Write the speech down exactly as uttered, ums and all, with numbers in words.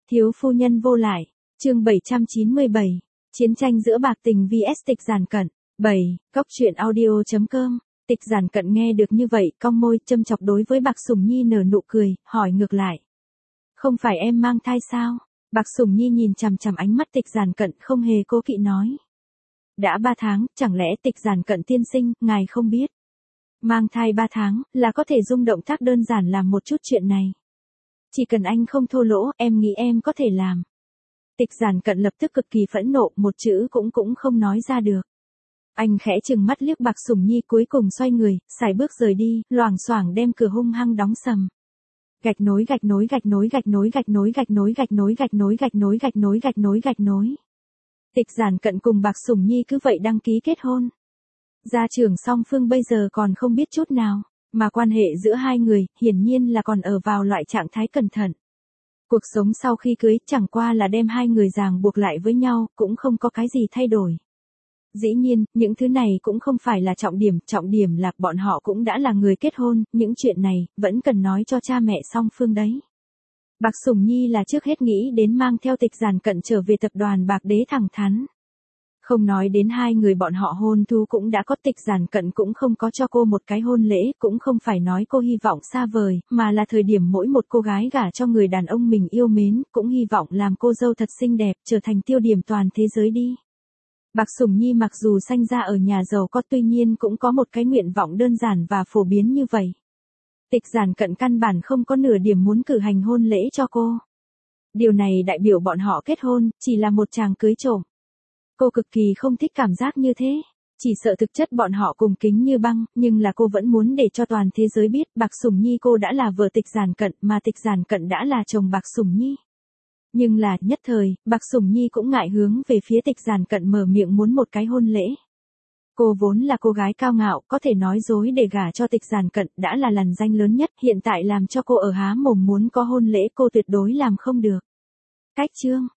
Thiếu phu nhân vô lại, chương bảy trăm chín mươi bảy, chiến tranh giữa Bạc Tình vs Tịch Giản Cận. bảy. Cốc truyện audio.com. Tịch Giản Cận nghe được như vậy, cong môi, châm chọc đối với Bạc Sủng Nhi nở nụ cười, hỏi ngược lại. Không phải em mang thai sao? Bạc Sủng Nhi nhìn chằm chằm ánh mắt Tịch Giản Cận không hề cố kỵ nói. Đã ba tháng, chẳng lẽ Tịch Giản Cận tiên sinh, ngài không biết. Mang thai ba tháng, là có thể dung động tác đơn giản làm một chút chuyện này. Chỉ cần anh không thô lỗ, em nghĩ em có thể làm. Tịch Giản Cận lập tức cực kỳ phẫn nộ, một chữ cũng cũng không nói ra được. Anh khẽ chừng mắt liếc Bạc Sủng Nhi cuối cùng xoay người, sải bước rời đi, loảng xoảng đem cửa hung hăng đóng sầm. Gạch nối gạch nối gạch nối gạch nối gạch nối gạch nối gạch nối gạch nối gạch nối gạch nối gạch nối gạch nối. Tịch Giản Cận cùng Bạc Sủng Nhi cứ vậy đăng ký kết hôn. Gia trưởng song phương bây giờ còn không biết chút nào, mà quan hệ giữa hai người hiển nhiên là còn ở vào loại trạng thái cẩn thận. Cuộc sống sau khi cưới chẳng qua là đem hai người ràng buộc lại với nhau, cũng không có cái gì thay đổi. Dĩ nhiên, những thứ này cũng không phải là trọng điểm, trọng điểm là bọn họ cũng đã là người kết hôn, những chuyện này vẫn cần nói cho cha mẹ song phương đấy. Bạc Sủng Nhi là trước hết nghĩ đến mang theo Tịch Giản Cận trở về tập đoàn Bạc Đế thẳng thắn. Không nói đến hai người bọn họ hôn thú cũng đã có, Tịch Giản Cận cũng không có cho cô một cái hôn lễ, cũng không phải nói cô hy vọng xa vời, mà là thời điểm mỗi một cô gái gả cho người đàn ông mình yêu mến, cũng hy vọng làm cô dâu thật xinh đẹp, trở thành tiêu điểm toàn thế giới đi. Bạc Sủng Nhi mặc dù sanh ra ở nhà giàu có, tuy nhiên cũng có một cái nguyện vọng đơn giản và phổ biến như vậy. Tịch Giản Cận căn bản không có nửa điểm muốn cử hành hôn lễ cho cô. Điều này đại biểu bọn họ kết hôn, chỉ là một chàng cưới trộm. Cô cực kỳ không thích cảm giác như thế, chỉ sợ thực chất bọn họ cùng kính như băng, nhưng là cô vẫn muốn để cho toàn thế giới biết Bạc Sủng Nhi cô đã là vợ Tịch Giản Cận, mà Tịch Giản Cận đã là chồng Bạc Sủng Nhi. Nhưng là, nhất thời, Bạc Sủng Nhi cũng ngại hướng về phía Tịch Giản Cận mở miệng muốn một cái hôn lễ. Cô vốn là cô gái cao ngạo, có thể nói dối để gả cho Tịch Giản Cận đã là lằn danh lớn nhất, hiện tại làm cho cô ở há mồm muốn có hôn lễ cô tuyệt đối làm không được. Cách chương